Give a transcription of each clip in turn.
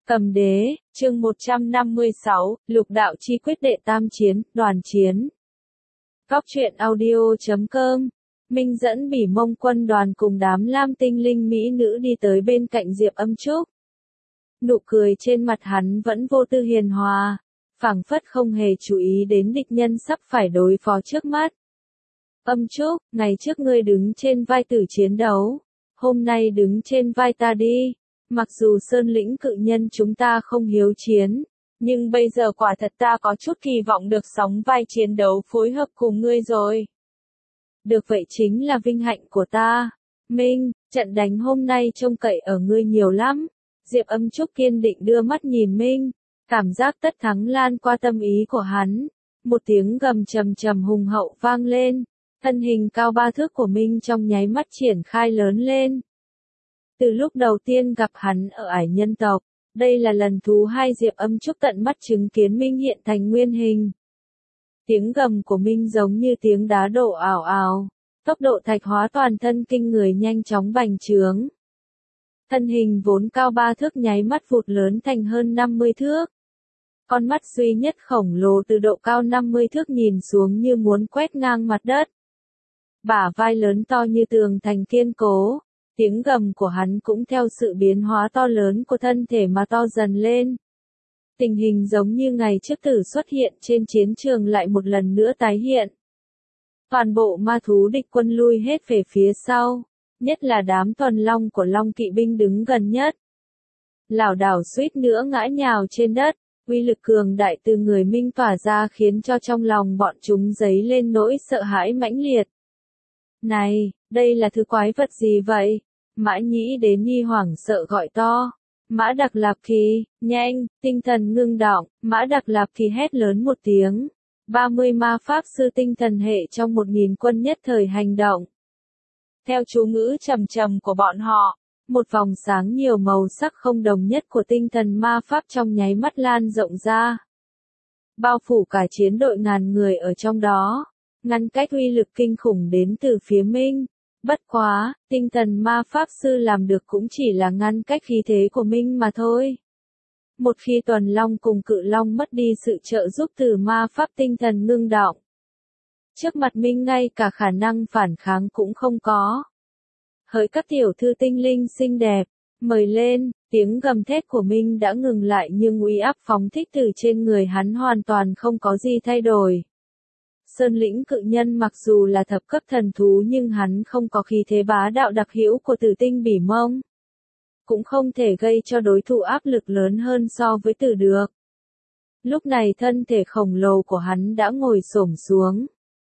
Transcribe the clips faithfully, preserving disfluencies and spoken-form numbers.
Cầm đế, chương một trăm năm mươi sáu, lục đạo chi quyết đệ tam chiến, đoàn chiến. Góc truyện audio chấm com, Minh dẫn Bỉ Mông quân đoàn cùng đám lam tinh linh mỹ nữ đi tới bên cạnh Diệp Âm Trúc. Nụ cười trên mặt hắn vẫn vô tư hiền hòa, phảng phất không hề chú ý đến địch nhân sắp phải đối phó trước mắt. Âm Trúc, ngày trước ngươi đứng trên vai tử chiến đấu, hôm nay đứng trên vai ta đi. Mặc dù Sơn lĩnh cự nhân chúng ta không hiếu chiến, nhưng bây giờ quả thật ta có chút kỳ vọng được sóng vai chiến đấu phối hợp cùng ngươi rồi. Được vậy chính là vinh hạnh của ta. Minh, trận đánh hôm nay trông cậy ở ngươi nhiều lắm. Diệp Âm Trúc kiên định đưa mắt nhìn Minh, cảm giác tất thắng lan qua tâm ý của hắn. Một tiếng gầm trầm trầm hùng hậu vang lên, thân hình cao ba thước của Minh trong nháy mắt triển khai lớn lên. Từ lúc đầu tiên gặp hắn ở ải nhân tộc, đây là lần thứ hai Diệp Âm Trúc tận mắt chứng kiến Minh hiện thành nguyên hình. Tiếng gầm của Minh giống như tiếng đá đổ ào ào, tốc độ thạch hóa toàn thân kinh người nhanh chóng bành trướng. Thân hình vốn cao ba thước nháy mắt vụt lớn thành hơn năm mươi thước. Con mắt duy nhất khổng lồ từ độ cao năm mươi thước nhìn xuống như muốn quét ngang mặt đất. Bả vai lớn to như tường thành kiên cố. Tiếng gầm của hắn cũng theo sự biến hóa to lớn của thân thể mà to dần lên. Tình hình giống như ngày trước tử xuất hiện trên chiến trường lại một lần nữa tái hiện. Toàn bộ ma thú địch quân lui hết về phía sau, nhất là đám tuần long của long kỵ binh đứng gần nhất. Lảo đảo suýt nữa ngã nhào trên đất, uy lực cường đại từ người Minh tỏa ra khiến cho trong lòng bọn chúng dấy lên nỗi sợ hãi mãnh liệt. Này, đây là thứ quái vật gì vậy? Mã Nhĩ đến nghi hoảng sợ gọi to. Mã Đặc Lạp Kỳ, nhanh, tinh thần ngưng đọng, Mã Đặc Lạp Kỳ hét lớn một tiếng. ba mươi ma pháp sư tinh thần hệ trong một nghìn quân nhất thời hành động. Theo chú ngữ trầm trầm của bọn họ, một vòng sáng nhiều màu sắc không đồng nhất của tinh thần ma pháp trong nháy mắt lan rộng ra. Bao phủ cả chiến đội ngàn người ở trong đó, ngăn cách uy lực kinh khủng đến từ phía Minh. Bất quá, tinh thần ma pháp sư làm được cũng chỉ là ngăn cách khí thế của Minh mà thôi. Một khi tuần long cùng cự long mất đi sự trợ giúp từ ma pháp tinh thần ngưng đọng, trước mặt Minh ngay cả khả năng phản kháng cũng không có. Hỡi các tiểu thư tinh linh xinh đẹp, mời lên, tiếng gầm thét của Minh đã ngừng lại nhưng uy áp phóng thích từ trên người hắn hoàn toàn không có gì thay đổi. Sơn lĩnh cự nhân mặc dù là thập cấp thần thú nhưng hắn không có khí thế bá đạo đặc hữu của tử tinh Bỉ Mông. Cũng không thể gây cho đối thủ áp lực lớn hơn so với tử được. Lúc này thân thể khổng lồ của hắn đã ngồi xổm xuống.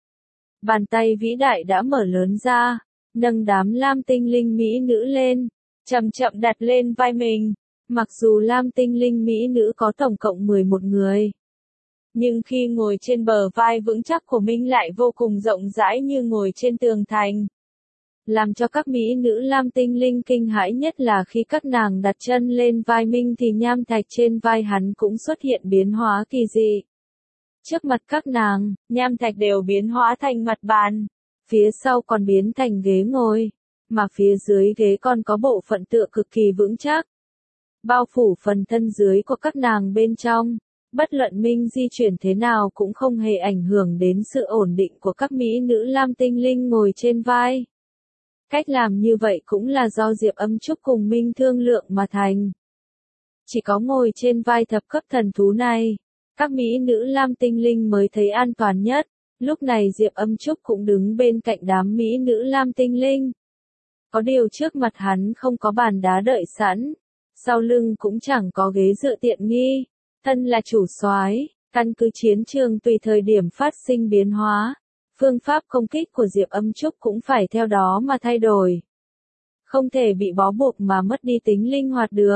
Bàn tay vĩ đại đã mở lớn ra, nâng đám lam tinh linh mỹ nữ lên, chậm chậm đặt lên vai mình. Mặc dù lam tinh linh mỹ nữ có tổng cộng mười một người. Nhưng khi ngồi trên bờ vai vững chắc của Minh lại vô cùng rộng rãi như ngồi trên tường thành. Làm cho các mỹ nữ lam tinh linh kinh hãi nhất là khi các nàng đặt chân lên vai Minh thì nham thạch trên vai hắn cũng xuất hiện biến hóa kỳ dị. Trước mặt các nàng, nham thạch đều biến hóa thành mặt bàn, phía sau còn biến thành ghế ngồi, mà phía dưới ghế còn có bộ phận tựa cực kỳ vững chắc. Bao phủ phần thân dưới của các nàng bên trong. Bất luận Minh di chuyển thế nào cũng không hề ảnh hưởng đến sự ổn định của các mỹ nữ lam tinh linh ngồi trên vai. Cách làm như vậy cũng là do Diệp Âm Trúc cùng Minh thương lượng mà thành. Chỉ có ngồi trên vai thập cấp thần thú này, các mỹ nữ lam tinh linh mới thấy an toàn nhất. Lúc này Diệp Âm Trúc cũng đứng bên cạnh đám mỹ nữ lam tinh linh. Có điều trước mặt hắn không có bàn đá đợi sẵn, sau lưng cũng chẳng có ghế dựa tiện nghi. Thân là chủ soái, căn cứ chiến trường tùy thời điểm phát sinh biến hóa, phương pháp công kích của Diệp Âm Trúc cũng phải theo đó mà thay đổi. Không thể bị bó buộc mà mất đi tính linh hoạt được.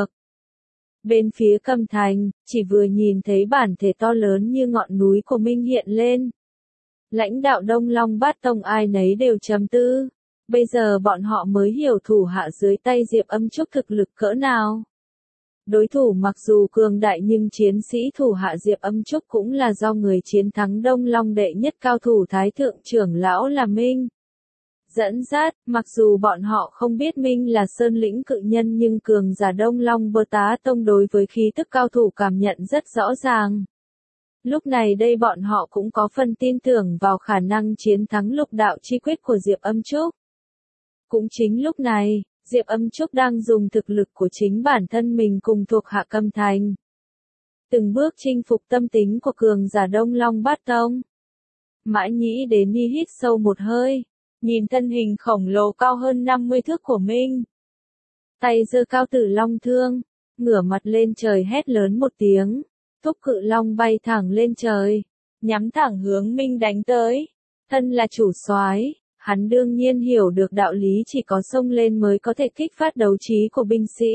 Bên phía Cầm Thành, chỉ vừa nhìn thấy bản thể to lớn như ngọn núi của Minh hiện lên. Lãnh đạo Đông Long Bát Tông ai nấy đều trầm tư. Bây giờ bọn họ mới hiểu thủ hạ dưới tay Diệp Âm Trúc thực lực cỡ nào. Đối thủ mặc dù cường đại nhưng chiến sĩ thủ hạ Diệp Âm Trúc cũng là do người chiến thắng Đông Long đệ nhất cao thủ Thái Thượng trưởng lão là Minh. dẫn dắt, mặc dù bọn họ không biết Minh là Sơn lĩnh cự nhân nhưng cường giả Đông Long Bơ Tá Tông đối với khí tức cao thủ cảm nhận rất rõ ràng. Lúc này đây bọn họ cũng có phần tin tưởng vào khả năng chiến thắng lục đạo chi quyết của Diệp Âm Trúc. Cũng chính lúc này, Diệp Âm Trúc đang dùng thực lực của chính bản thân mình cùng thuộc hạ Cầm Thành. Từng bước chinh phục tâm tính của cường giả Đông Long Bát Tông. Mã Nhĩ Đế Ni hít sâu một hơi, nhìn thân hình khổng lồ cao hơn năm mươi thước của Minh. Tay giơ cao Tử Long thương, ngửa mặt lên trời hét lớn một tiếng, thúc cự long bay thẳng lên trời, nhắm thẳng hướng Minh đánh tới. Thân là chủ soái, hắn đương nhiên hiểu được đạo lý chỉ có xông lên mới có thể kích phát đấu trí của binh sĩ.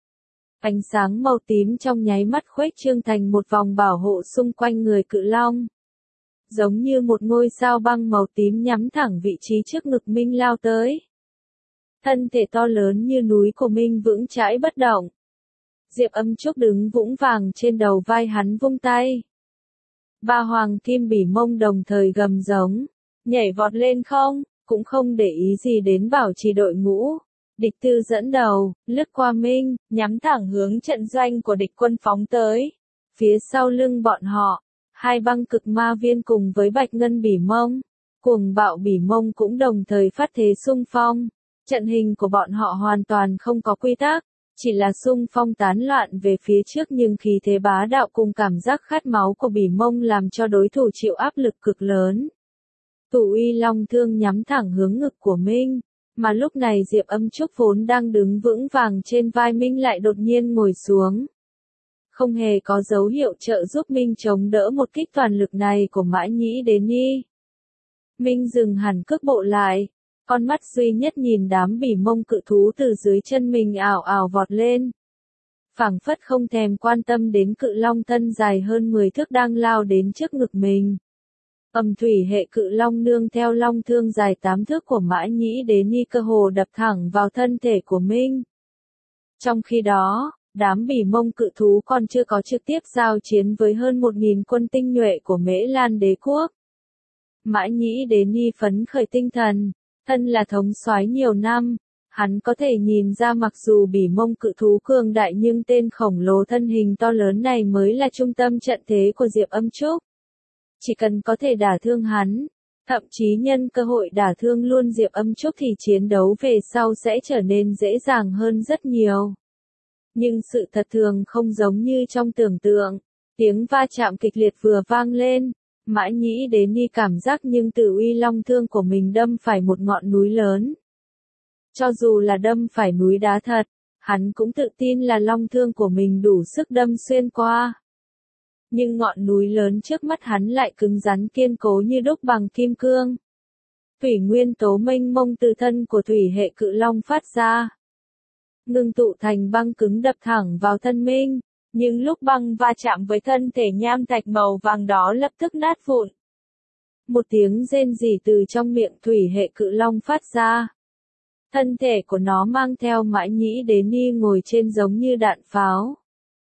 Ánh sáng màu tím trong nháy mắt khuếch trương thành một vòng bảo hộ xung quanh người cự long. Giống như một ngôi sao băng màu tím nhắm thẳng vị trí trước ngực Minh lao tới. Thân thể to lớn như núi của Minh vững chãi bất động. Diệp Âm Trúc đứng vững vàng trên đầu vai hắn vung tay. Ba hoàng kim bỉ mông đồng thời gầm giống, nhảy vọt lên không, cũng không để ý gì đến bảo trì đội ngũ. Địch Tư dẫn đầu, lướt qua Minh, nhắm thẳng hướng trận doanh của địch quân phóng tới. Phía sau lưng bọn họ, hai băng cực ma viên cùng với bạch ngân bỉ mông, cuồng bạo bỉ mông cũng đồng thời phát thế xung phong. Trận hình của bọn họ hoàn toàn không có quy tắc, chỉ là xung phong tán loạn về phía trước nhưng khí thế bá đạo cùng cảm giác khát máu của bỉ mông làm cho đối thủ chịu áp lực cực lớn. Tụ Uy Long thương nhắm thẳng hướng ngực của Minh, mà lúc này Diệp Âm Trúc vốn đang đứng vững vàng trên vai Minh lại đột nhiên ngồi xuống. Không hề có dấu hiệu trợ giúp Minh chống đỡ một kích toàn lực này của Mã Nhĩ Đế Ni. Minh dừng hẳn cước bộ lại, con mắt duy nhất nhìn đám bỉ mông cự thú từ dưới chân mình ảo ảo vọt lên. Phảng phất không thèm quan tâm đến cự long thân dài hơn mười thước đang lao đến trước ngực mình. Ầm thủy hệ cự long nương theo long thương dài tám thước của Mã Nhĩ Đế Ni cơ hồ đập thẳng vào thân thể của Minh. Trong khi đó, đám bỉ mông cự thú còn chưa có trực tiếp giao chiến với hơn một nghìn quân tinh nhuệ của Mễ Lan Đế quốc. Mã Nhĩ Đế Ni phấn khởi tinh thần, thân là thống soái nhiều năm, hắn có thể nhìn ra mặc dù bỉ mông cự thú cường đại nhưng tên khổng lồ thân hình to lớn này mới là trung tâm trận thế của Diệp Âm Trúc. Chỉ cần có thể đả thương hắn, thậm chí nhân cơ hội đả thương luôn Diệp Âm Trúc thì chiến đấu về sau sẽ trở nên dễ dàng hơn rất nhiều. Nhưng sự thật thường không giống như trong tưởng tượng, tiếng va chạm kịch liệt vừa vang lên, Mã Nhĩ Đế Ni cảm giác nhưng Tử Uy Long thương của mình đâm phải một ngọn núi lớn. Cho dù là đâm phải núi đá thật, hắn cũng tự tin là long thương của mình đủ sức đâm xuyên qua. Nhưng ngọn núi lớn trước mắt hắn lại cứng rắn kiên cố như đúc bằng kim cương. Thủy nguyên tố mênh mông từ thân của thủy hệ cự long phát ra, ngưng tụ thành băng cứng đập thẳng vào thân Minh, nhưng lúc băng va chạm với thân thể nham thạch màu vàng đó lập tức nát vụn. Một tiếng rên rỉ từ trong miệng thủy hệ cự long phát ra. Thân thể của nó mang theo Mã Nhĩ Đế Ni ngồi trên giống như đạn pháo.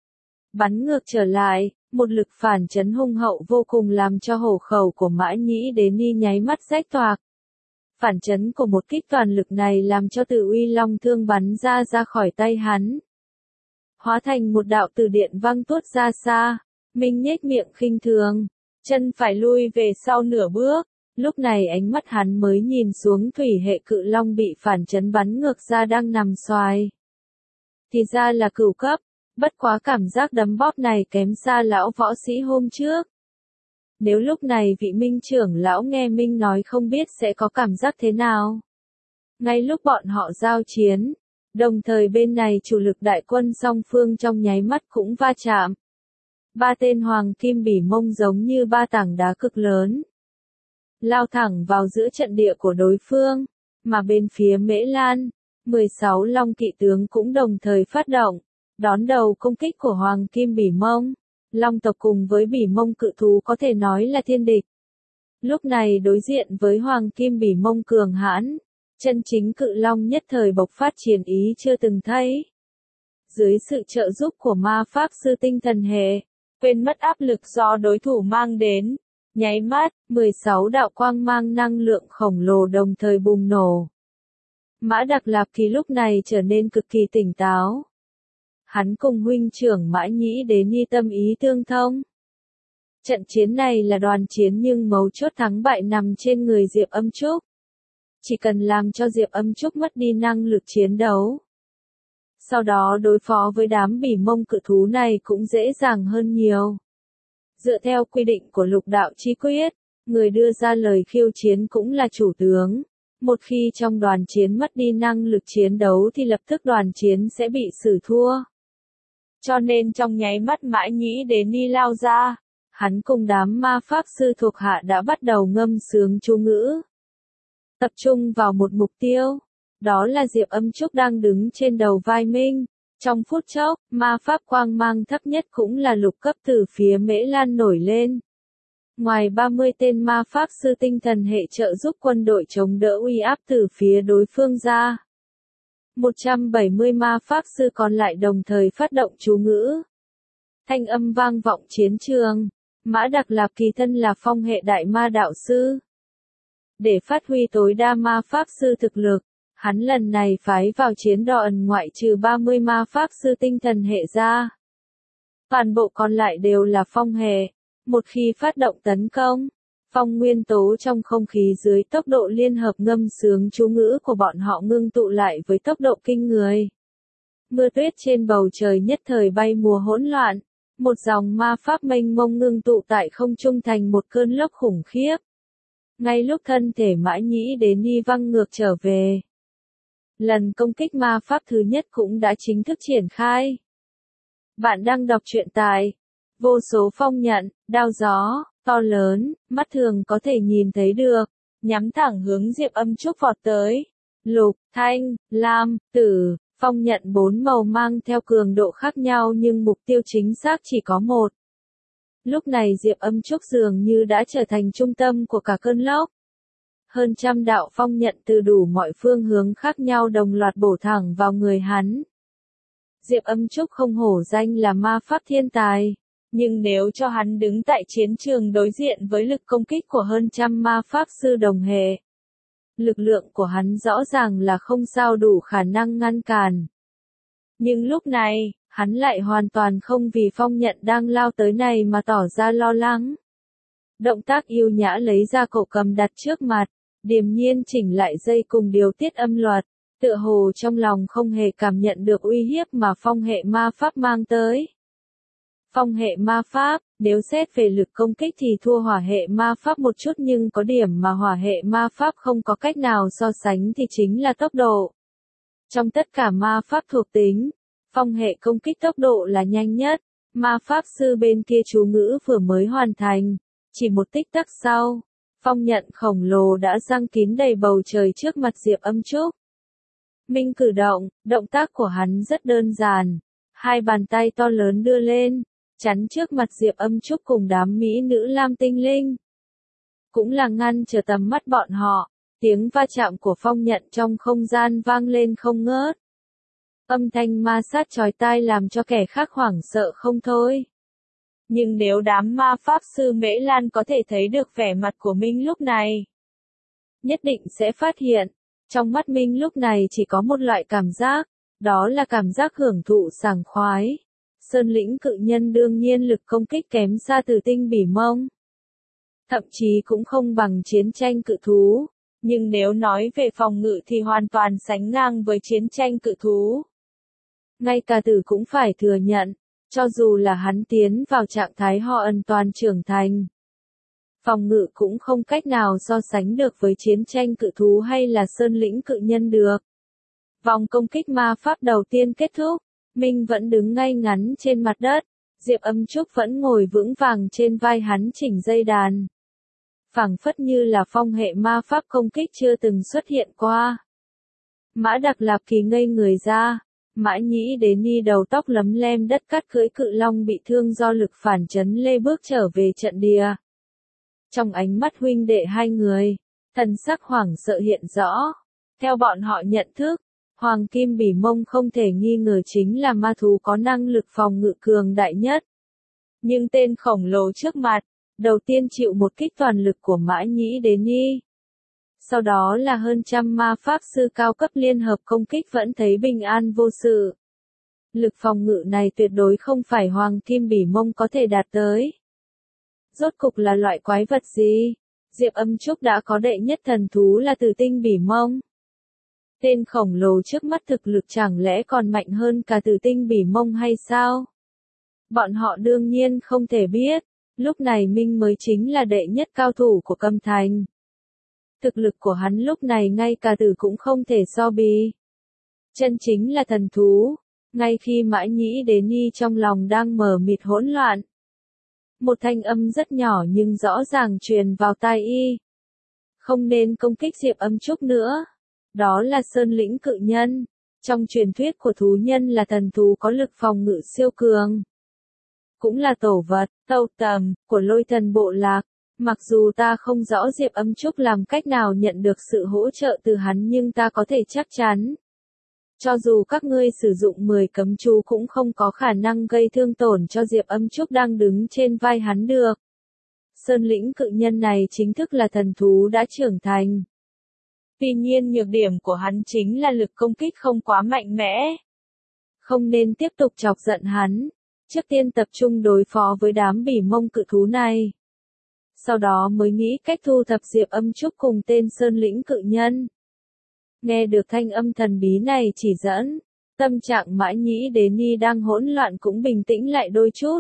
Bắn ngược trở lại, một lực phản chấn hung hậu vô cùng làm cho hổ khẩu của Mã Nhĩ Đế Ni nháy mắt rách toạc. Phản chấn của một kích toàn lực này làm cho Tử Uy Long thương bắn ra ra khỏi tay hắn. Hóa thành một đạo từ điện văng tuốt ra xa, Minh nhếch miệng khinh thường, chân phải lui về sau nửa bước, lúc này ánh mắt hắn mới nhìn xuống thủy hệ cự long bị phản chấn bắn ngược ra đang nằm xoài. Thì ra là cửu cấp, bất quá cảm giác đấm bóp này kém xa lão võ sĩ hôm trước. Nếu lúc này vị Minh trưởng lão nghe Minh nói không biết sẽ có cảm giác thế nào. Ngay lúc bọn họ giao chiến, đồng thời bên này chủ lực đại quân song phương trong nháy mắt cũng va chạm. Ba tên hoàng kim bỉ mông giống như ba tảng đá cực lớn, lao thẳng vào giữa trận địa của đối phương, mà bên phía Mễ Lan, mười sáu long kỵ tướng cũng đồng thời phát động, đón đầu công kích của hoàng kim bỉ mông. Long tộc cùng với bỉ mông cự thú có thể nói là thiên địch. Lúc này đối diện với hoàng kim bỉ mông cường hãn, chân chính cự long nhất thời bộc phát chiến ý chưa từng thấy. Dưới sự trợ giúp của ma pháp sư tinh thần hệ, quên mất áp lực do đối thủ mang đến, Nháy mắt, mười sáu đạo quang mang năng lượng khổng lồ đồng thời bùng nổ. Mã Đặc Lạp Kỳ lúc này trở nên cực kỳ tỉnh táo. Hắn cùng huynh trưởng Mã Nhĩ Đế Ni tâm ý tương thông. Trận chiến này là đoàn chiến nhưng mấu chốt thắng bại nằm trên người Diệp Âm Trúc. Chỉ cần làm cho Diệp Âm Trúc mất đi năng lực chiến đấu. Sau đó đối phó với đám bỉ mông cự thú này cũng dễ dàng hơn nhiều. Dựa theo quy định của lục đạo chi quyết, người đưa ra lời khiêu chiến cũng là chủ tướng. Một khi trong đoàn chiến mất đi năng lực chiến đấu thì lập tức đoàn chiến sẽ bị xử thua. Cho nên trong nháy mắt Mã Nhĩ Đế Ni lao ra, hắn cùng đám ma pháp sư thuộc hạ đã bắt đầu ngâm sướng chú ngữ. Tập trung vào một mục tiêu, đó là Diệp Âm Trúc đang đứng trên đầu vai Minh. Trong phút chốc, ma pháp quang mang thấp nhất cũng là lục cấp từ phía Mễ Lan nổi lên. Ngoài ba mươi tên ma pháp sư tinh thần hệ trợ giúp quân đội chống đỡ uy áp từ phía đối phương ra, một trăm bảy mươi ma pháp sư còn lại đồng thời phát động chú ngữ. Thanh âm vang vọng chiến trường. Mã Đặc Lạp Kỳ thân là phong hệ đại ma đạo sư. Để phát huy tối đa ma pháp sư thực lực, hắn lần này phái vào chiến đoàn ngoại trừ ba mươi ma pháp sư tinh thần hệ ra. Toàn bộ còn lại đều là phong hệ. Một khi phát động tấn công, phong nguyên tố trong không khí dưới tốc độ liên hợp ngâm sướng chú ngữ của bọn họ ngưng tụ lại với tốc độ kinh người. Mưa tuyết trên bầu trời nhất thời bay mùa hỗn loạn, một dòng ma pháp mênh mông ngưng tụ tại không trung thành một cơn lốc khủng khiếp. Ngay lúc thân thể Mã Nhĩ Đế Ni văng ngược trở về, lần công kích ma pháp thứ nhất cũng đã chính thức triển khai. Bạn đang đọc truyện tại vô số phong nhận, đao gió, to lớn, mắt thường có thể nhìn thấy được, nhắm thẳng hướng Diệp Âm Trúc vọt tới. Lục, thanh, lam, tử, phong nhận bốn màu mang theo cường độ khác nhau nhưng mục tiêu chính xác chỉ có một. Lúc này Diệp Âm Trúc dường như đã trở thành trung tâm của cả cơn lốc. Hơn trăm đạo phong nhận từ đủ mọi phương hướng khác nhau đồng loạt bổ thẳng vào người hắn. Diệp Âm Trúc không hổ danh là ma pháp thiên tài. Nhưng nếu cho hắn đứng tại chiến trường đối diện với lực công kích của hơn trăm ma pháp sư đồng hệ, lực lượng của hắn rõ ràng là không sao đủ khả năng ngăn cản. Nhưng lúc này, hắn lại hoàn toàn không vì phong nhận đang lao tới này mà tỏ ra lo lắng. Động tác yêu nhã lấy ra cổ cầm đặt trước mặt, điềm nhiên chỉnh lại dây cùng điều tiết âm luật, tựa hồ trong lòng không hề cảm nhận được uy hiếp mà phong hệ ma pháp mang tới. Phong hệ ma pháp, nếu xét về lực công kích thì thua hỏa hệ ma pháp một chút nhưng có điểm mà hỏa hệ ma pháp không có cách nào so sánh thì chính là tốc độ. Trong tất cả ma pháp thuộc tính, phong hệ công kích tốc độ là nhanh nhất, ma pháp sư bên kia chú ngữ vừa mới hoàn thành, chỉ một tích tắc sau, phong nhận khổng lồ đã giăng kín đầy bầu trời trước mặt Diệp Âm Trúc. Minh cử động, động tác của hắn rất đơn giản, hai bàn tay to lớn đưa lên, chắn trước mặt Diệp Âm Trúc cùng đám mỹ nữ lam tinh linh. Cũng là ngăn trở tầm mắt bọn họ, tiếng va chạm của phong nhận trong không gian vang lên không ngớt. Âm thanh ma sát chói tai làm cho kẻ khác hoảng sợ không thôi. Nhưng nếu đám ma pháp sư Mễ Lan có thể thấy được vẻ mặt của Minh lúc này, nhất định sẽ phát hiện, trong mắt Minh lúc này chỉ có một loại cảm giác, đó là cảm giác hưởng thụ sảng khoái. Sơn lĩnh cự nhân đương nhiên lực công kích kém xa Tử tinh bỉ mông. Thậm chí cũng không bằng chiến tranh cự thú, nhưng nếu nói về phòng ngự thì hoàn toàn sánh ngang với chiến tranh cự thú. Ngay cả Tử cũng phải thừa nhận, cho dù là hắn tiến vào trạng thái ho ân toàn trưởng thành, phòng ngự cũng không cách nào so sánh được với chiến tranh cự thú hay là sơn lĩnh cự nhân được. Vòng công kích ma pháp đầu tiên kết thúc. Minh vẫn đứng ngay ngắn trên mặt đất, Diệp Âm Trúc vẫn ngồi vững vàng trên vai hắn chỉnh dây đàn. Phảng phất như là phong hệ ma pháp công kích chưa từng xuất hiện qua. Mã Đặc Lạp Kỳ ngây người ra, Mã Nhĩ Đế Ni đầu tóc lấm lem đất cắt cưỡi cự long bị thương do lực phản chấn lê bước trở về trận địa. Trong ánh mắt huynh đệ hai người, thần sắc hoảng sợ hiện rõ. Theo bọn họ nhận thức, Hoàng Kim Bỉ Mông không thể nghi ngờ chính là ma thú có năng lực phòng ngự cường đại nhất. Nhưng tên khổng lồ trước mặt, Đầu tiên chịu một kích toàn lực của Mã Nhĩ Đế Ni. Sau đó là hơn trăm ma pháp sư cao cấp liên hợp công kích vẫn thấy bình an vô sự. Lực phòng ngự này tuyệt đối không phải Hoàng Kim Bỉ Mông có thể đạt tới. Rốt cục là loại quái vật gì? Diệp Âm Trúc đã có đệ nhất thần thú là Tử Tinh Bỉ Mông. Tên khổng lồ trước mắt thực lực chẳng lẽ còn mạnh hơn cả Tử Tinh Bỉ Mông hay sao? Bọn họ đương nhiên không thể biết, lúc này Minh mới chính là đệ nhất cao thủ của Câm Thành. Thực lực của hắn lúc này ngay cả tử cũng không thể so bì. Chân chính là thần thú, ngay khi Mã Nhĩ Đế Ni trong lòng đang mờ mịt hỗn loạn. Một thanh âm rất nhỏ nhưng rõ ràng truyền vào tai y. Không nên công kích Diệp Âm Trúc nữa. Đó là Sơn Lĩnh Cự Nhân. Trong truyền thuyết của thú nhân là thần thú có lực phòng ngự siêu cường. Cũng là tổ vật, tâu tầm, của lôi thần bộ lạc. Mặc dù ta không rõ Diệp Âm Trúc làm cách nào nhận được sự hỗ trợ từ hắn nhưng ta có thể chắc chắn. Cho dù các ngươi sử dụng mười cấm chú cũng không có khả năng gây thương tổn cho Diệp Âm Trúc đang đứng trên vai hắn được. Sơn Lĩnh Cự Nhân này chính thức là thần thú đã trưởng thành. Tuy nhiên nhược điểm của hắn chính là lực công kích không quá mạnh mẽ. Không nên tiếp tục chọc giận hắn. Trước tiên tập trung đối phó với đám Bỉ Mông cự thú này. Sau đó mới nghĩ cách thu thập Diệp Âm Trúc cùng tên Sơn Lĩnh Cự Nhân. Nghe được thanh âm thần bí này chỉ dẫn, tâm trạng Mã Nhĩ Đế Ni đang hỗn loạn cũng bình tĩnh lại đôi chút.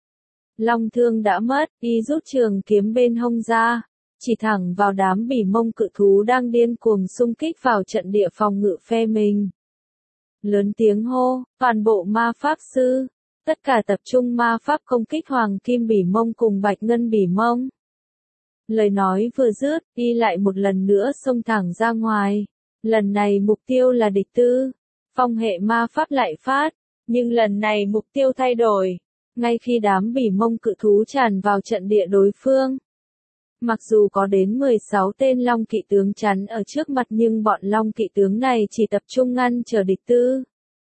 Long thương đã mất, y rút trường kiếm bên hông ra, chỉ thẳng vào đám Bỉ Mông cự thú đang điên cuồng xung kích vào trận địa phòng ngự phe mình. Lớn tiếng hô, toàn bộ ma pháp sư, tất cả tập trung ma pháp công kích Hoàng Kim Bỉ Mông cùng Bạch Ngân Bỉ Mông. Lời nói vừa dứt, y lại một lần nữa xông thẳng ra ngoài. Lần này mục tiêu là địch tư. Phong hệ ma pháp lại phát, nhưng lần này mục tiêu thay đổi. Ngay khi đám Bỉ Mông cự thú tràn vào trận địa đối phương. Mặc dù có đến mười sáu tên Long Kỵ tướng chắn ở trước mặt nhưng bọn Long Kỵ tướng này chỉ tập trung ngăn chờ địch tư.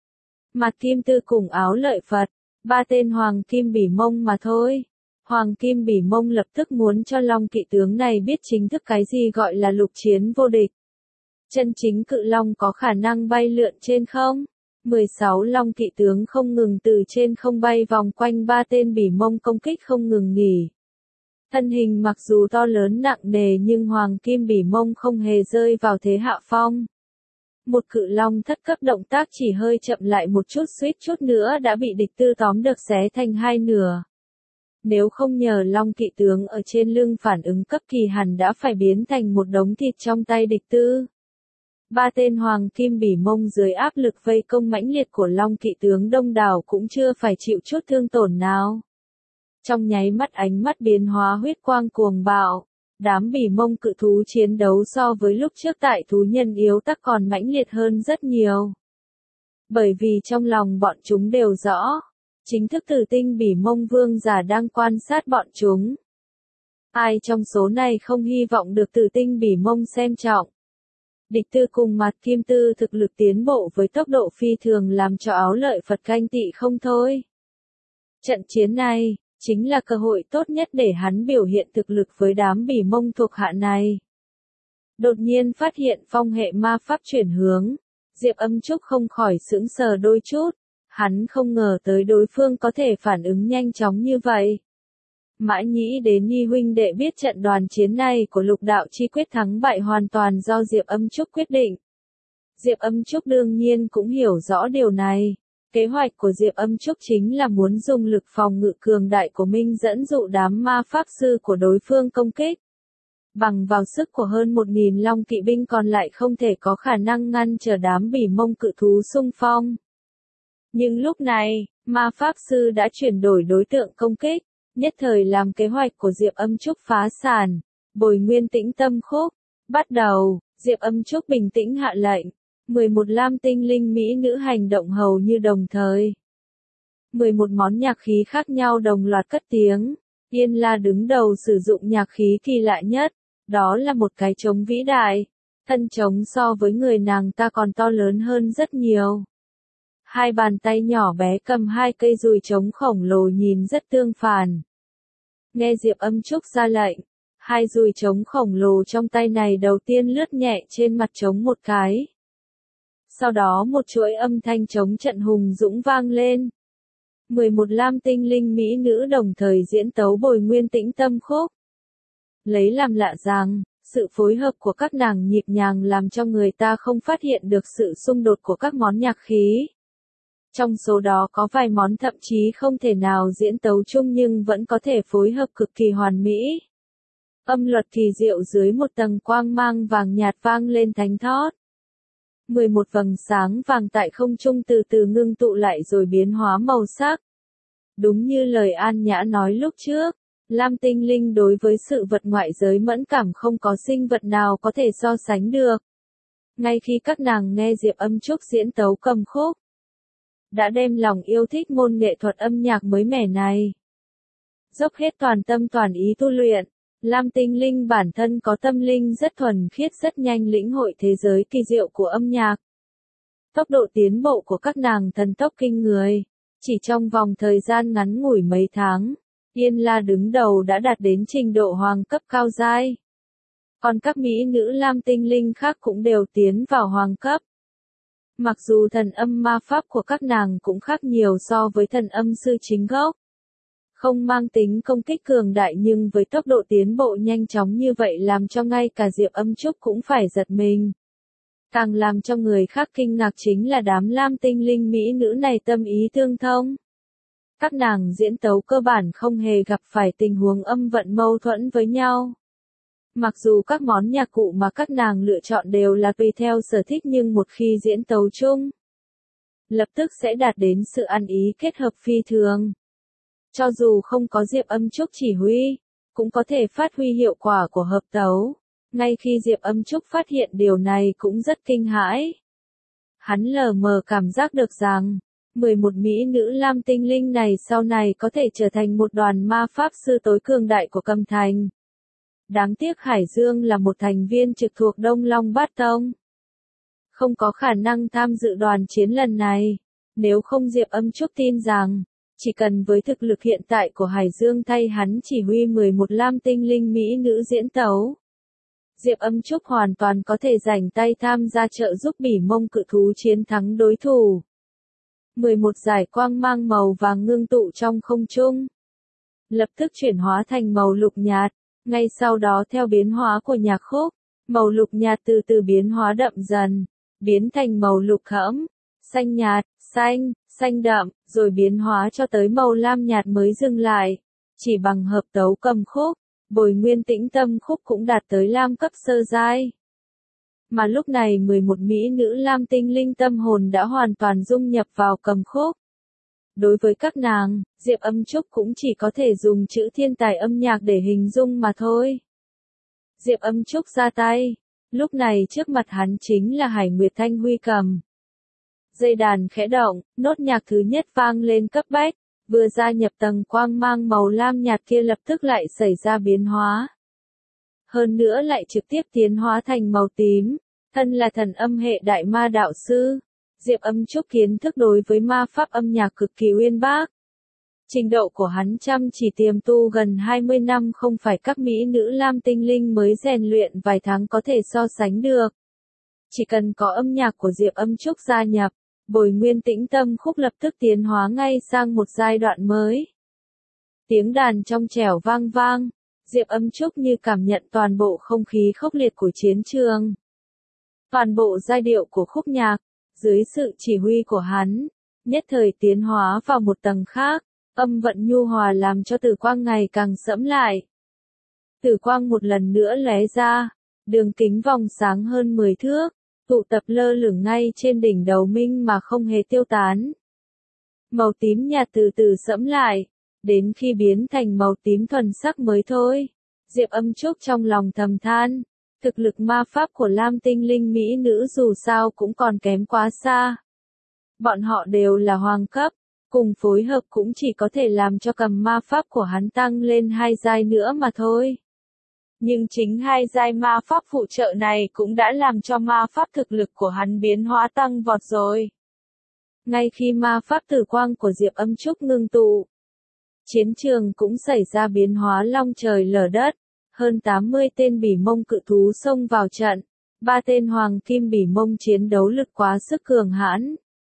Mặt Kim Tư cùng Áo Lợi Phật, ba tên Hoàng Kim Bỉ Mông mà thôi. Hoàng Kim Bỉ Mông lập tức muốn cho Long Kỵ tướng này biết chính thức cái gì gọi là lục chiến vô địch. Chân chính cự long có khả năng bay lượn trên không. mười sáu Long Kỵ tướng không ngừng từ trên không bay vòng quanh ba tên Bỉ Mông công kích không ngừng nghỉ. Thân hình mặc dù to lớn nặng nề nhưng Hoàng Kim Bỉ Mông không hề rơi vào thế hạ phong. Một cự long thất cấp động tác chỉ hơi chậm lại một chút suýt chút nữa đã bị địch tư tóm được xé thành hai nửa. Nếu không nhờ Long Kỵ tướng ở trên lưng phản ứng cấp kỳ hẳn đã phải biến thành một đống thịt trong tay địch tư. Ba tên Hoàng Kim Bỉ Mông dưới áp lực vây công mãnh liệt của Long Kỵ tướng đông đảo cũng chưa phải chịu chút thương tổn nào. Trong nháy mắt ánh mắt biến hóa huyết quang cuồng bạo, đám Bỉ Mông cự thú chiến đấu so với lúc trước tại thú nhân yếu tắc còn mãnh liệt hơn rất nhiều. Bởi vì trong lòng bọn chúng đều rõ, chính thức Tử Tinh Bỉ Mông vương giả đang quan sát bọn chúng. Ai trong số này không hy vọng được Tử Tinh Bỉ Mông xem trọng. Địch tư cùng Mặt Kim Tư thực lực tiến bộ với tốc độ phi thường làm cho Áo Lợi Phật ganh tị không thôi. Trận chiến này, chính là cơ hội tốt nhất để hắn biểu hiện thực lực với đám Bỉ Mông thuộc hạ này. Đột nhiên phát hiện phong hệ ma pháp chuyển hướng, Diệp Âm Trúc không khỏi sững sờ đôi chút, hắn không ngờ tới đối phương có thể phản ứng nhanh chóng như vậy. Mã Nhĩ Đế Ni huynh đệ biết trận đoàn chiến này của lục đạo chi quyết thắng bại hoàn toàn do Diệp Âm Trúc quyết định. Diệp Âm Trúc đương nhiên cũng hiểu rõ điều này. Kế hoạch của Diệp Âm Trúc chính là muốn dùng lực phòng ngự cường đại của Minh dẫn dụ đám ma pháp sư của đối phương công kích. Bằng vào sức của hơn một nghìn Long Kỵ binh còn lại không thể có khả năng ngăn trở đám Bỉ Mông cự thú xung phong. Nhưng lúc này, ma pháp sư đã chuyển đổi đối tượng công kích, nhất thời làm kế hoạch của Diệp Âm Trúc phá sản. Bồi Nguyên tĩnh tâm khúc, bắt đầu, Diệp Âm Trúc bình tĩnh hạ lệnh. mười một lam tinh linh mỹ nữ hành động hầu như đồng thời. mười một món nhạc khí khác nhau đồng loạt cất tiếng. Yên La đứng đầu sử dụng nhạc khí kỳ lạ nhất, đó là một cái trống vĩ đại. Thân trống so với người nàng ta còn to lớn hơn rất nhiều. Hai bàn tay nhỏ bé cầm hai cây dùi trống khổng lồ nhìn rất tương phản. Nghe Diệp Âm Trúc ra lệnh, hai dùi trống khổng lồ trong tay này đầu tiên lướt nhẹ trên mặt trống một cái. Sau đó một chuỗi âm thanh trống trận hùng dũng vang lên. mười một lam tinh linh mỹ nữ đồng thời diễn tấu Bồi Nguyên Tĩnh Tâm khúc. Lấy làm lạ rằng, sự phối hợp của các nàng nhịp nhàng làm cho người ta không phát hiện được sự xung đột của các món nhạc khí. Trong số đó có vài món thậm chí không thể nào diễn tấu chung nhưng vẫn có thể phối hợp cực kỳ hoàn mỹ. Âm luật kỳ diệu dưới một tầng quang mang vàng nhạt vang lên thánh thót. mười một vầng sáng vàng tại không trung từ từ ngưng tụ lại rồi biến hóa màu sắc. Đúng như lời An Nhã nói lúc trước, lam tinh linh đối với sự vật ngoại giới mẫn cảm không có sinh vật nào có thể so sánh được. Ngay khi các nàng nghe Diệp Âm Trúc diễn tấu cầm khúc, đã đem lòng yêu thích môn nghệ thuật âm nhạc mới mẻ này. Dốc hết toàn tâm toàn ý tu luyện, lam tinh linh bản thân có tâm linh rất thuần khiết rất nhanh lĩnh hội thế giới kỳ diệu của âm nhạc. Tốc độ tiến bộ của các nàng thần tốc kinh người, chỉ trong vòng thời gian ngắn ngủi mấy tháng, Yên La đứng đầu đã đạt đến trình độ hoàng cấp cao giai. Còn các mỹ nữ lam tinh linh khác cũng đều tiến vào hoàng cấp. Mặc dù thần âm ma pháp của các nàng cũng khác nhiều so với thần âm sư chính gốc. Không mang tính công kích cường đại nhưng với tốc độ tiến bộ nhanh chóng như vậy làm cho ngay cả Diệp Âm Trúc cũng phải giật mình. Càng làm cho người khác kinh ngạc chính là đám lam tinh linh mỹ nữ này tâm ý tương thông. Các nàng diễn tấu cơ bản không hề gặp phải tình huống âm vận mâu thuẫn với nhau. Mặc dù các món nhạc cụ mà các nàng lựa chọn đều là tùy theo sở thích nhưng một khi diễn tấu chung, lập tức sẽ đạt đến sự ăn ý kết hợp phi thường. Cho dù không có Diệp Âm Trúc chỉ huy, cũng có thể phát huy hiệu quả của hợp tấu. Ngay khi Diệp Âm Trúc phát hiện điều này cũng rất kinh hãi. Hắn lờ mờ cảm giác được rằng, mười một mỹ nữ lam tinh linh này sau này có thể trở thành một đoàn ma pháp sư tối cường đại của Cầm Thành. Đáng tiếc Hải Dương là một thành viên trực thuộc Đông Long Bát Tông, không có khả năng tham dự đoàn chiến lần này. Nếu không Diệp Âm Trúc tin rằng, chỉ cần với thực lực hiện tại của Hải Dương thay hắn chỉ huy mười một lam tinh linh mỹ nữ diễn tấu, Diệp Âm Trúc hoàn toàn có thể rảnh tay tham gia trợ giúp Bỉ Mông cự thú chiến thắng đối thủ. mười một giải quang mang màu vàng ngưng tụ trong không trung, lập tức chuyển hóa thành màu lục nhạt. Ngay sau đó theo biến hóa của nhạc khúc, màu lục nhạt từ từ biến hóa đậm dần, biến thành màu lục thẫm, xanh nhạt, xanh, xanh đậm, rồi biến hóa cho tới màu lam nhạt mới dừng lại. Chỉ bằng hợp tấu cầm khúc, Bồi Nguyên Tĩnh Tâm khúc cũng đạt tới lam cấp sơ giai. Mà lúc này mười một mỹ nữ lam tinh linh tâm hồn đã hoàn toàn dung nhập vào cầm khúc. Đối với các nàng, Diệp Âm Trúc cũng chỉ có thể dùng chữ thiên tài âm nhạc để hình dung mà thôi. Diệp Âm Trúc ra tay, lúc này trước mặt hắn chính là Hải Nguyệt Thanh Huy cầm. Dây đàn khẽ động, nốt nhạc thứ nhất vang lên cấp bách, vừa gia nhập tầng quang mang màu lam nhạt kia lập tức lại xảy ra biến hóa. Hơn nữa lại trực tiếp tiến hóa thành màu tím, thân là thần âm hệ đại ma đạo sư. Diệp Âm Trúc kiến thức đối với ma pháp âm nhạc cực kỳ uyên bác. Trình độ của hắn chăm chỉ tiềm tu gần hai mươi năm không phải các mỹ nữ lam tinh linh mới rèn luyện vài tháng có thể so sánh được. Chỉ cần có âm nhạc của Diệp Âm Trúc gia nhập, Bồi Nguyên Tĩnh Tâm khúc lập tức tiến hóa ngay sang một giai đoạn mới. Tiếng đàn trong trẻo vang vang, Diệp Âm Trúc như cảm nhận toàn bộ không khí khốc liệt của chiến trường. Toàn bộ giai điệu của khúc nhạc, dưới sự chỉ huy của hắn, nhất thời tiến hóa vào một tầng khác, âm vận nhu hòa làm cho tử quang ngày càng sẫm lại. Tử quang một lần nữa lóe ra, đường kính vòng sáng hơn mười thước, tụ tập lơ lửng ngay trên đỉnh đầu minh mà không hề tiêu tán. Màu tím nhạt từ từ sẫm lại, đến khi biến thành màu tím thuần sắc mới thôi. Diệp Âm Trúc trong lòng thầm than, thực lực ma pháp của lam tinh linh mỹ nữ dù sao cũng còn kém quá xa. Bọn họ đều là hoàng cấp, cùng phối hợp cũng chỉ có thể làm cho cầm ma pháp của hắn tăng lên hai giai nữa mà thôi. Nhưng chính hai giai ma pháp phụ trợ này cũng đã làm cho ma pháp thực lực của hắn biến hóa tăng vọt rồi. Ngay khi ma pháp tử quang của Diệp Âm Trúc ngưng tụ, Chiến trường cũng xảy ra biến hóa long trời lở đất. Hơn tám mươi tên Bỉ Mông cự thú xông vào trận. Ba tên Hoàng Kim Bỉ Mông chiến đấu lực quá sức cường hãn.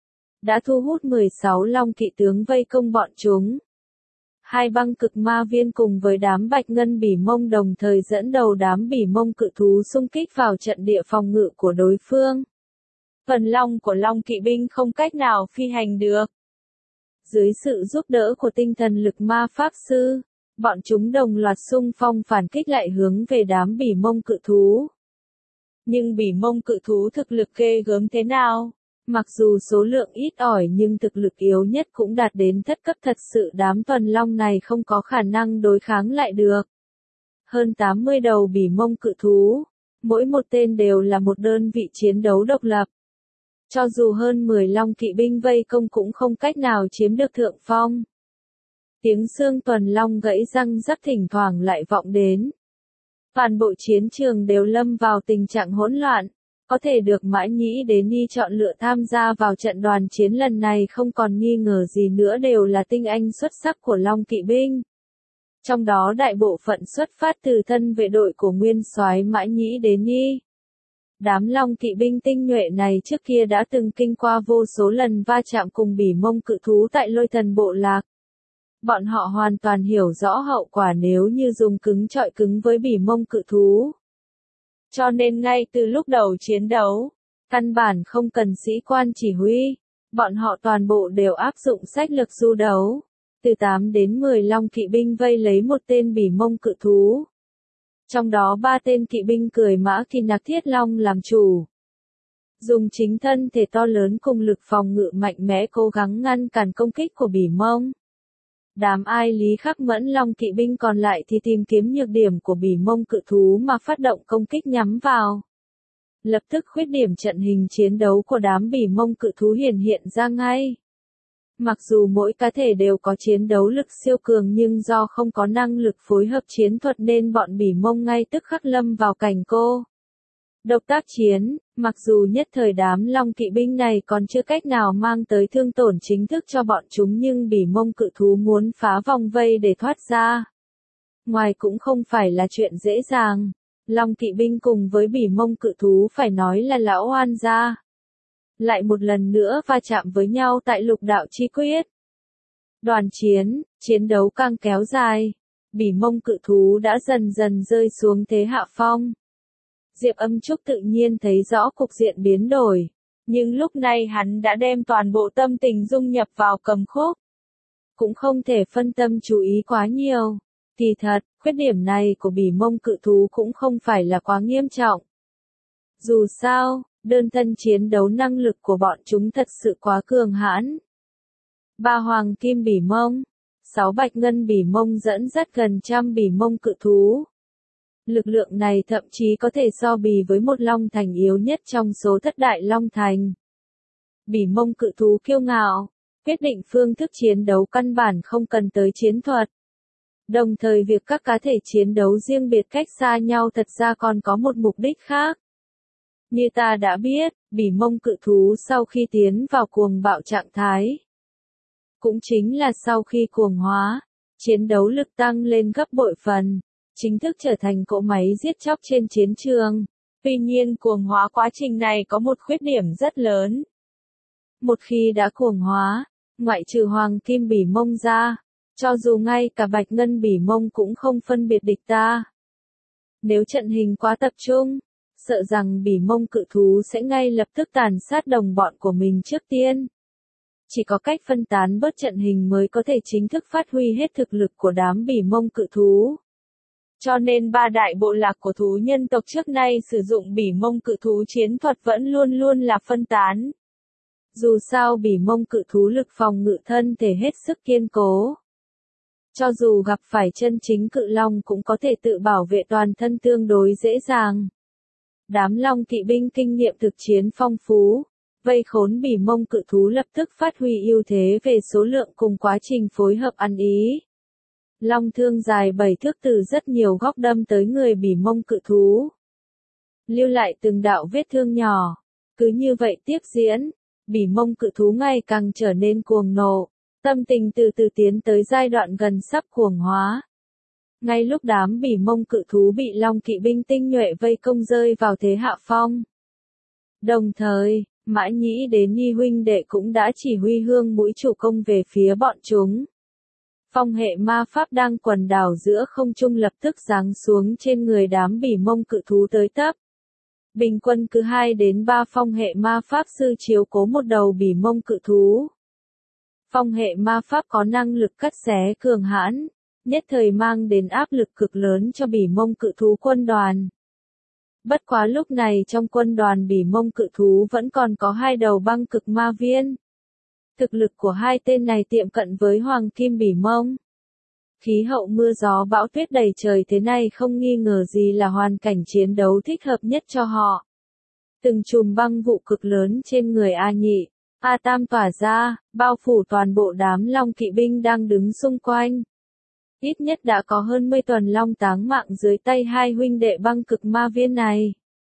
Đã thu hút mười sáu long kỵ tướng vây công bọn chúng. Hai băng cực ma viên cùng với đám bạch ngân Bỉ Mông đồng thời dẫn đầu đám Bỉ Mông cự thú xung kích vào trận địa phòng ngự của đối phương. Phần long của long kỵ binh không cách nào phi hành được. Dưới sự giúp đỡ của tinh thần lực ma pháp sư, bọn chúng đồng loạt xung phong phản kích lại hướng về đám Bỉ Mông cự thú. Nhưng Bỉ Mông cự thú thực lực ghê gớm thế nào? Mặc dù số lượng ít ỏi nhưng thực lực yếu nhất cũng đạt đến thất cấp, thật sự đám tuần long này không có khả năng đối kháng lại được. Hơn tám mươi đầu Bỉ Mông cự thú, mỗi một tên đều là một đơn vị chiến đấu độc lập. Cho dù hơn mười long kỵ binh vây công cũng không cách nào chiếm được thượng phong. Tiếng xương tuần long gãy răng rắc thỉnh thoảng lại vọng đến. Toàn bộ chiến trường đều lâm vào tình trạng hỗn loạn. Có thể được Mã Nhĩ Đế Ni chọn lựa tham gia vào trận đoàn chiến lần này không còn nghi ngờ gì nữa đều là tinh anh xuất sắc của Long Kỵ binh. Trong đó đại bộ phận xuất phát từ thân vệ đội của nguyên soái Mã Nhĩ Đế Ni. Đám Long Kỵ binh tinh nhuệ này trước kia đã từng kinh qua vô số lần va chạm cùng Bỉ Mông cự thú tại Lôi Thần bộ lạc. Bọn họ hoàn toàn hiểu rõ hậu quả nếu như dùng cứng chọi cứng với Bỉ Mông cự thú. Cho nên ngay từ lúc đầu chiến đấu, căn bản không cần sĩ quan chỉ huy, bọn họ toàn bộ đều áp dụng sách lược du đấu. Từ tám đến mười long kỵ binh vây lấy một tên Bỉ Mông cự thú. Trong đó ba tên kỵ binh cười mã kỳ nạc thiết long làm chủ. Dùng chính thân thể to lớn cùng lực phòng ngự mạnh mẽ cố gắng ngăn cản công kích của Bỉ Mông. Đám ai lý khắc mẫn long kỵ binh còn lại thì tìm kiếm nhược điểm của Bỉ Mông cự thú mà phát động công kích nhắm vào. Lập tức khuyết điểm trận hình chiến đấu của đám Bỉ Mông cự thú hiển hiện ra ngay. Mặc dù mỗi cá thể đều có chiến đấu lực siêu cường nhưng do không có năng lực phối hợp chiến thuật nên bọn Bỉ Mông ngay tức khắc lâm vào cảnh cô độc tác chiến. Mặc dù nhất thời đám long kỵ binh này còn chưa cách nào mang tới thương tổn chính thức cho bọn chúng nhưng Bỉ Mông cự thú muốn phá vòng vây để thoát ra. Ngoài cũng không phải là chuyện dễ dàng. Long kỵ binh cùng với Bỉ Mông cự thú phải nói là lão oan gia. Lại một lần nữa va chạm với nhau tại lục đạo chi quyết. Đoàn chiến, chiến đấu càng kéo dài. Bỉ Mông cự thú đã dần dần rơi xuống thế hạ phong. Diệp Âm Trúc tự nhiên thấy rõ cục diện biến đổi, nhưng lúc này hắn đã đem toàn bộ tâm tình dung nhập vào cầm khúc. Cũng không thể phân tâm chú ý quá nhiều. Kỳ thật, khuyết điểm này của Bỉ Mông cự thú cũng không phải là quá nghiêm trọng. Dù sao, đơn thân chiến đấu năng lực của bọn chúng thật sự quá cường hãn. Ba hoàng kim Bỉ Mông, sáu bạch ngân Bỉ Mông dẫn dắt gần trăm Bỉ Mông cự thú. Lực lượng này thậm chí có thể so bì với một long thành yếu nhất trong số thất đại long thành. Bỉ Mông cự thú kiêu ngạo, quyết định phương thức chiến đấu căn bản không cần tới chiến thuật. Đồng thời việc các cá thể chiến đấu riêng biệt cách xa nhau thật ra còn có một mục đích khác. Như ta đã biết, Bỉ Mông cự thú sau khi tiến vào cuồng bạo trạng thái, cũng chính là sau khi cuồng hóa, chiến đấu lực tăng lên gấp bội phần. Chính thức trở thành cỗ máy giết chóc trên chiến trường. Tuy nhiên cuồng hóa quá trình này có một khuyết điểm rất lớn. Một khi đã cuồng hóa, ngoại trừ hoàng kim Bỉ Mông ra, cho dù ngay cả bạch ngân Bỉ Mông cũng không phân biệt địch ta. Nếu trận hình quá tập trung, sợ rằng Bỉ Mông cự thú sẽ ngay lập tức tàn sát đồng bọn của mình trước tiên. Chỉ có cách phân tán bớt trận hình mới có thể chính thức phát huy hết thực lực của đám Bỉ Mông cự thú. Cho nên ba đại bộ lạc của thú nhân tộc trước nay sử dụng Bỉ Mông cự thú chiến thuật vẫn luôn luôn là phân tán. Dù sao Bỉ Mông cự thú lực phòng ngự thân thể hết sức kiên cố. Cho dù gặp phải chân chính cự long cũng có thể tự bảo vệ toàn thân tương đối dễ dàng. Đám long kỵ binh kinh nghiệm thực chiến phong phú, vây khốn Bỉ Mông cự thú lập tức phát huy ưu thế về số lượng cùng quá trình phối hợp ăn ý. Long thương dài bảy thước từ rất nhiều góc đâm tới người Bỉ Mông cự thú. Lưu lại từng đạo vết thương nhỏ. Cứ như vậy tiếp diễn, Bỉ Mông cự thú ngày càng trở nên cuồng nộ. Tâm tình từ từ tiến tới giai đoạn gần sắp cuồng hóa. Ngay lúc đám bỉ mông cự thú bị Long kỵ binh tinh nhuệ vây công rơi vào thế hạ phong. Đồng thời, Mã Nhĩ Đế Ni huynh đệ cũng đã chỉ huy hương mũi chủ công về phía bọn chúng. Phong hệ ma pháp đang quần đảo giữa không trung lập tức giáng xuống trên người đám bỉ mông cự thú tới tấp. Bình quân cứ hai đến ba phong hệ ma pháp sư chiếu cố một đầu bỉ mông cự thú. Phong hệ ma pháp có năng lực cắt xé cường hãn, nhất thời mang đến áp lực cực lớn cho bỉ mông cự thú quân đoàn. Bất quá lúc này trong quân đoàn bỉ mông cự thú vẫn còn có hai đầu băng cực ma viên. Thực lực của hai tên này tiệm cận với hoàng kim bỉ mông. Khí hậu mưa gió bão tuyết đầy trời thế này không nghi ngờ gì là hoàn cảnh chiến đấu thích hợp nhất cho họ. Từng chùm băng vụ cực lớn trên người A Nhị, A Tam tỏa ra, bao phủ toàn bộ đám Long kỵ binh đang đứng xung quanh. Ít nhất đã có hơn mươi tuần long táng mạng dưới tay hai huynh đệ băng cực ma viên này.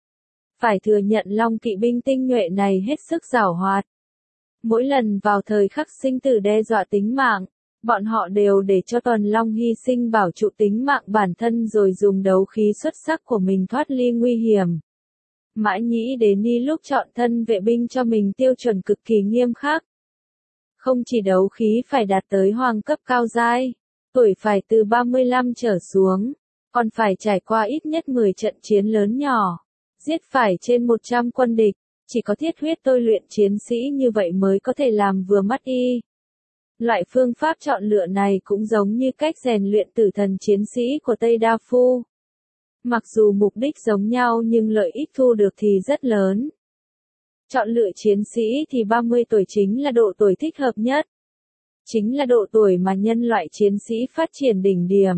Phải thừa nhận Long kỵ binh tinh nhuệ này hết sức giảo hoạt. Mỗi lần vào thời khắc sinh tử đe dọa tính mạng, bọn họ đều để cho tuần long hy sinh bảo trụ tính mạng bản thân rồi dùng đấu khí xuất sắc của mình thoát ly nguy hiểm. Mã Nhĩ Đế Ni lúc chọn thân vệ binh cho mình tiêu chuẩn cực kỳ nghiêm khắc. Không chỉ đấu khí phải đạt tới hoàng cấp cao giai, tuổi phải từ ba mươi lăm trở xuống, còn phải trải qua ít nhất mười trận chiến lớn nhỏ, giết phải trên một trăm quân địch, chỉ có thiết huyết tôi luyện chiến sĩ như vậy mới có thể làm vừa mắt y. Loại phương pháp chọn lựa này cũng giống như cách rèn luyện tử thần chiến sĩ của Tây Đa Phu. Mặc dù mục đích giống nhau nhưng lợi ích thu được thì rất lớn. Chọn lựa chiến sĩ thì ba mươi tuổi chính là độ tuổi thích hợp nhất. Chính là độ tuổi mà nhân loại chiến sĩ phát triển đỉnh điểm.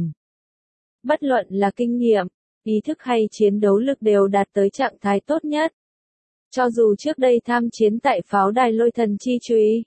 Bất luận là kinh nghiệm, ý thức hay chiến đấu lực đều đạt tới trạng thái tốt nhất. Cho dù trước đây tham chiến tại pháo đài lôi thần chi trùy,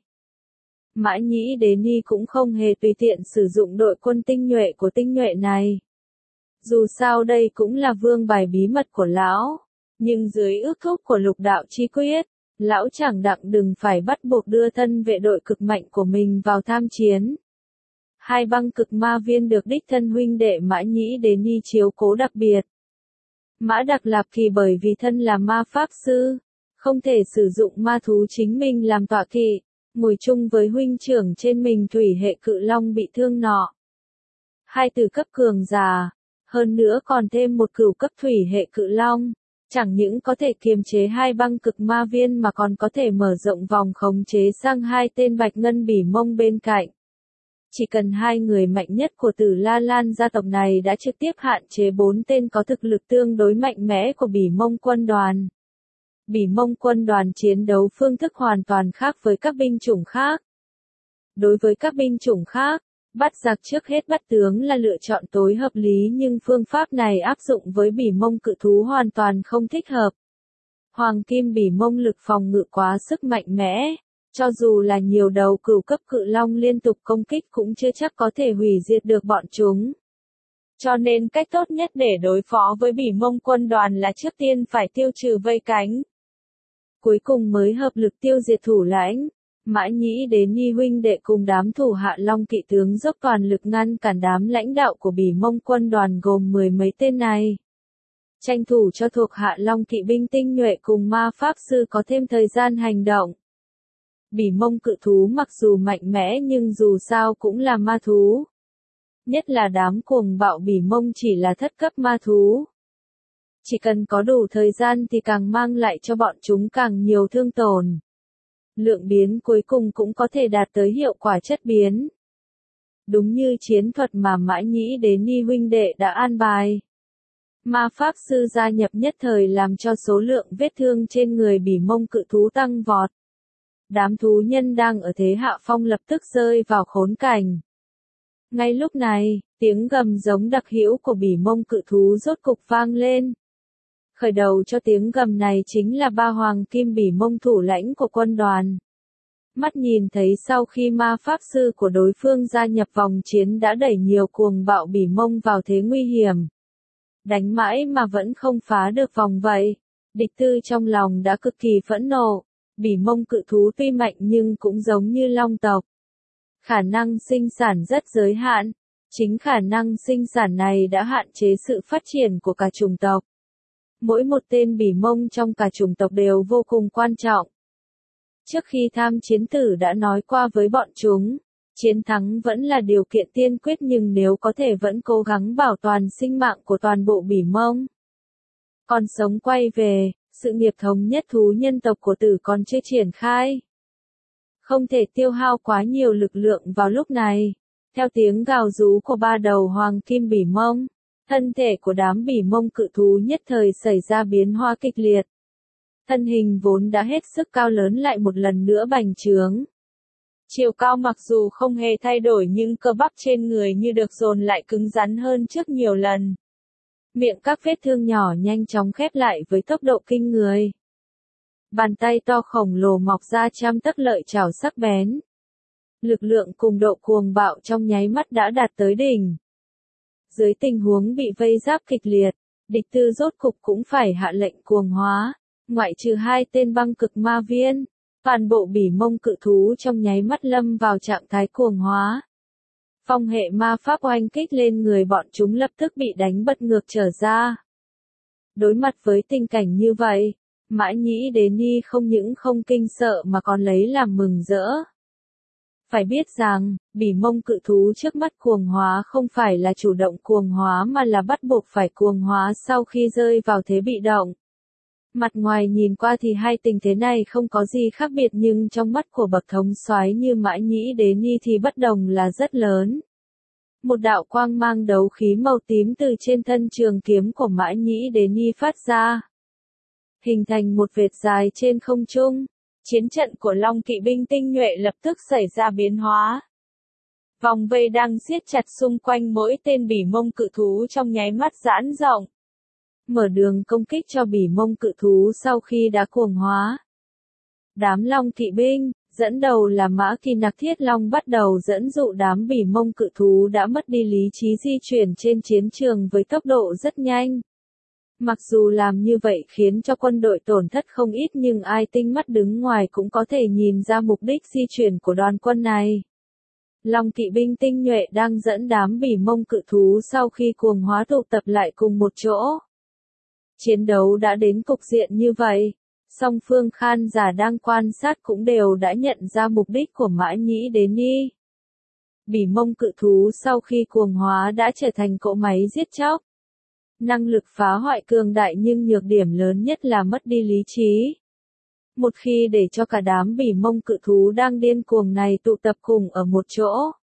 Mã Nhĩ Đế Ni cũng không hề tùy tiện sử dụng đội quân tinh nhuệ của tinh nhuệ này. Dù sao đây cũng là vương bài bí mật của lão, nhưng dưới ước thúc của lục đạo chi quyết, lão chẳng đặng đừng phải bắt buộc đưa thân vệ đội cực mạnh của mình vào tham chiến. Hai băng cực ma viên được đích thân huynh đệ Mã Nhĩ Đế Ni chiếu cố đặc biệt. Mã Đặc Lạp Kỳ bởi vì thân là ma pháp sư, không thể sử dụng ma thú chính mình làm tọa kỵ, ngồi chung với huynh trưởng trên mình thủy hệ cự long bị thương nọ. Hai từ cấp cường già, hơn nữa còn thêm một cửu cấp thủy hệ cự long, chẳng những có thể kiềm chế hai băng cực ma viên mà còn có thể mở rộng vòng khống chế sang hai tên bạch ngân bỉ mông bên cạnh. Chỉ cần hai người mạnh nhất của Tử La Lan gia tộc này đã trực tiếp hạn chế bốn tên có thực lực tương đối mạnh mẽ của bỉ mông quân đoàn. Bỉ mông quân đoàn chiến đấu phương thức hoàn toàn khác với các binh chủng khác. Đối với các binh chủng khác, bắt giặc trước hết bắt tướng là lựa chọn tối hợp lý nhưng phương pháp này áp dụng với bỉ mông cự thú hoàn toàn không thích hợp. Hoàng kim bỉ mông lực phòng ngự quá sức mạnh mẽ, cho dù là nhiều đầu cửu cấp cự long liên tục công kích cũng chưa chắc có thể hủy diệt được bọn chúng. Cho nên cách tốt nhất để đối phó với bỉ mông quân đoàn là trước tiên phải tiêu trừ vây cánh. Cuối cùng mới hợp lực tiêu diệt thủ lãnh. Mã Nhĩ Đế Ni huynh đệ cùng đám thủ hạ Long kỵ tướng dốc toàn lực ngăn cản đám lãnh đạo của bỉ mông quân đoàn gồm mười mấy tên này. Tranh thủ cho thuộc hạ Long kỵ binh tinh nhuệ cùng ma pháp sư có thêm thời gian hành động. Bỉ mông cự thú mặc dù mạnh mẽ nhưng dù sao cũng là ma thú. Nhất là đám cuồng bạo bỉ mông chỉ là thất cấp ma thú. Chỉ cần có đủ thời gian thì càng mang lại cho bọn chúng càng nhiều thương tổn. Lượng biến cuối cùng cũng có thể đạt tới hiệu quả chất biến. Đúng như chiến thuật mà Mã Nhĩ Đế Ni huynh đệ đã an bài. Ma pháp sư gia nhập nhất thời làm cho số lượng vết thương trên người bỉ mông cự thú tăng vọt. Đám thú nhân đang ở thế hạ phong lập tức rơi vào khốn cảnh. Ngay lúc này, tiếng gầm giống đặc hữu của bỉ mông cự thú rốt cục vang lên. Khởi đầu cho tiếng gầm này chính là ba hoàng kim bỉ mông thủ lãnh của quân đoàn. Mắt nhìn thấy sau khi ma pháp sư của đối phương gia nhập vòng chiến đã đẩy nhiều cuồng bạo bỉ mông vào thế nguy hiểm. Đánh mãi mà vẫn không phá được vòng vậy. Địch tư trong lòng đã cực kỳ phẫn nộ. Bỉ mông cự thú tuy mạnh nhưng cũng giống như long tộc. khả năng sinh sản rất giới hạn. Chính khả năng sinh sản này đã hạn chế sự phát triển của cả chủng tộc. Mỗi một tên Bỉ Mông trong cả chủng tộc đều vô cùng quan trọng. Trước khi tham chiến tử đã nói qua với bọn chúng, chiến thắng vẫn là điều kiện tiên quyết nhưng nếu có thể vẫn cố gắng bảo toàn sinh mạng của toàn bộ Bỉ Mông. Còn sống quay về, sự nghiệp thống nhất thú nhân tộc của tử còn chưa triển khai. Không thể tiêu hao quá nhiều lực lượng vào lúc này. Theo tiếng gào rú của ba đầu hoàng kim Bỉ Mông, thân thể của đám Bỉ Mông cự thú nhất thời xảy ra biến hóa kịch liệt. Thân hình vốn đã hết sức cao lớn lại một lần nữa bành trướng. Chiều cao mặc dù không hề thay đổi nhưng cơ bắp trên người như được dồn lại cứng rắn hơn trước nhiều lần. Miệng các vết thương nhỏ nhanh chóng khép lại với tốc độ kinh người. Bàn tay to khổng lồ mọc ra trăm tấc lợi chảo sắc bén. Lực lượng cùng độ cuồng bạo trong nháy mắt đã đạt tới đỉnh. Dưới tình huống bị vây giáp kịch liệt, địch tư rốt cục cũng phải hạ lệnh cuồng hóa, ngoại trừ hai tên băng cực ma viên, toàn bộ Bỉ Mông cự thú trong nháy mắt lâm vào trạng thái cuồng hóa. Phong hệ ma pháp oanh kích lên người bọn chúng lập tức bị đánh bật ngược trở ra. Đối mặt với tình cảnh như vậy, Mã Nhĩ Đế Ni không những không kinh sợ mà còn lấy làm mừng rỡ. Phải biết rằng, Bỉ Mông cự thú trước mắt cuồng hóa không phải là chủ động cuồng hóa mà là bắt buộc phải cuồng hóa sau khi rơi vào thế bị động. Mặt ngoài nhìn qua thì hai tình thế này không có gì khác biệt nhưng trong mắt của bậc thống soái như Mã Nhĩ Đế Ni thì bất đồng là rất lớn. Một đạo quang mang đấu khí màu tím từ trên thân trường kiếm của Mã Nhĩ Đế Ni phát ra, hình thành một vệt dài trên không trung. Chiến trận của Long kỵ binh tinh nhuệ lập tức xảy ra biến hóa. Vòng vây đang siết chặt xung quanh mỗi tên Bỉ Mông cự thú trong nháy mắt giãn rộng. Mở đường công kích cho Bỉ Mông cự thú sau khi đã cuồng hóa. Đám Long kỵ binh, dẫn đầu là Mã Kỳ Nặc Thiết Long bắt đầu dẫn dụ đám Bỉ Mông cự thú đã mất đi lý trí di chuyển trên chiến trường với tốc độ rất nhanh. Mặc dù làm như vậy khiến cho quân đội tổn thất không ít nhưng ai tinh mắt đứng ngoài cũng có thể nhìn ra mục đích di chuyển của đoàn quân này. Long kỵ binh tinh nhuệ đang dẫn đám Bỉ Mông cự thú sau khi cuồng hóa tụ tập lại cùng một chỗ. Chiến đấu đã đến cục diện như vậy, song phương Khan giả đang quan sát cũng đều đã nhận ra mục đích của Mã Nhĩ Đế Ni. Bỉ Mông cự thú sau khi cuồng hóa đã trở thành cỗ máy giết chóc. Năng lực phá hoại cường đại nhưng nhược điểm lớn nhất là mất đi lý trí. Một khi để cho cả đám Bỉ Mông cự thú đang điên cuồng này tụ tập cùng ở một chỗ,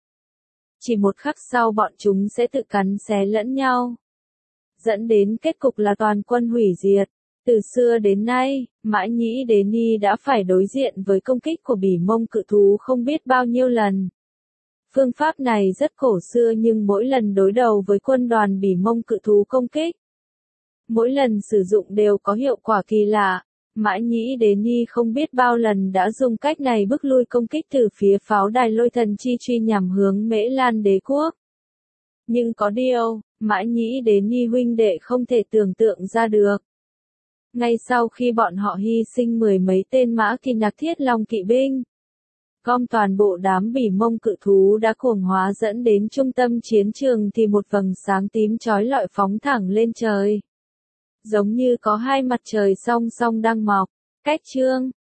chỉ một khắc sau bọn chúng sẽ tự cắn xé lẫn nhau, dẫn đến kết cục là toàn quân hủy diệt. Từ xưa đến nay, Mã Nhĩ Đế Ni đã phải đối diện với công kích của Bỉ Mông cự thú không biết bao nhiêu lần. Phương pháp này rất cổ xưa nhưng mỗi lần đối đầu với quân đoàn Bỉ Mông cự thú công kích, mỗi lần sử dụng đều có hiệu quả kỳ lạ. Mã Nhĩ Đế Ni không biết bao lần đã dùng cách này bức lui công kích từ phía pháo đài Lôi Thần Chi truy nhằm hướng Mễ Lan đế quốc. Nhưng có điều, Mã Nhĩ Đế Ni huynh đệ không thể tưởng tượng ra được. Ngay sau khi bọn họ hy sinh mười mấy tên Mã Kỳ Nặc Thiết Long kỵ binh, gom toàn bộ đám Bỉ Mông cự thú đã cuồng hóa dẫn đến trung tâm chiến trường thì một vầng sáng tím chói lọi phóng thẳng lên trời. Giống như có hai mặt trời song song đang mọc, cách chương.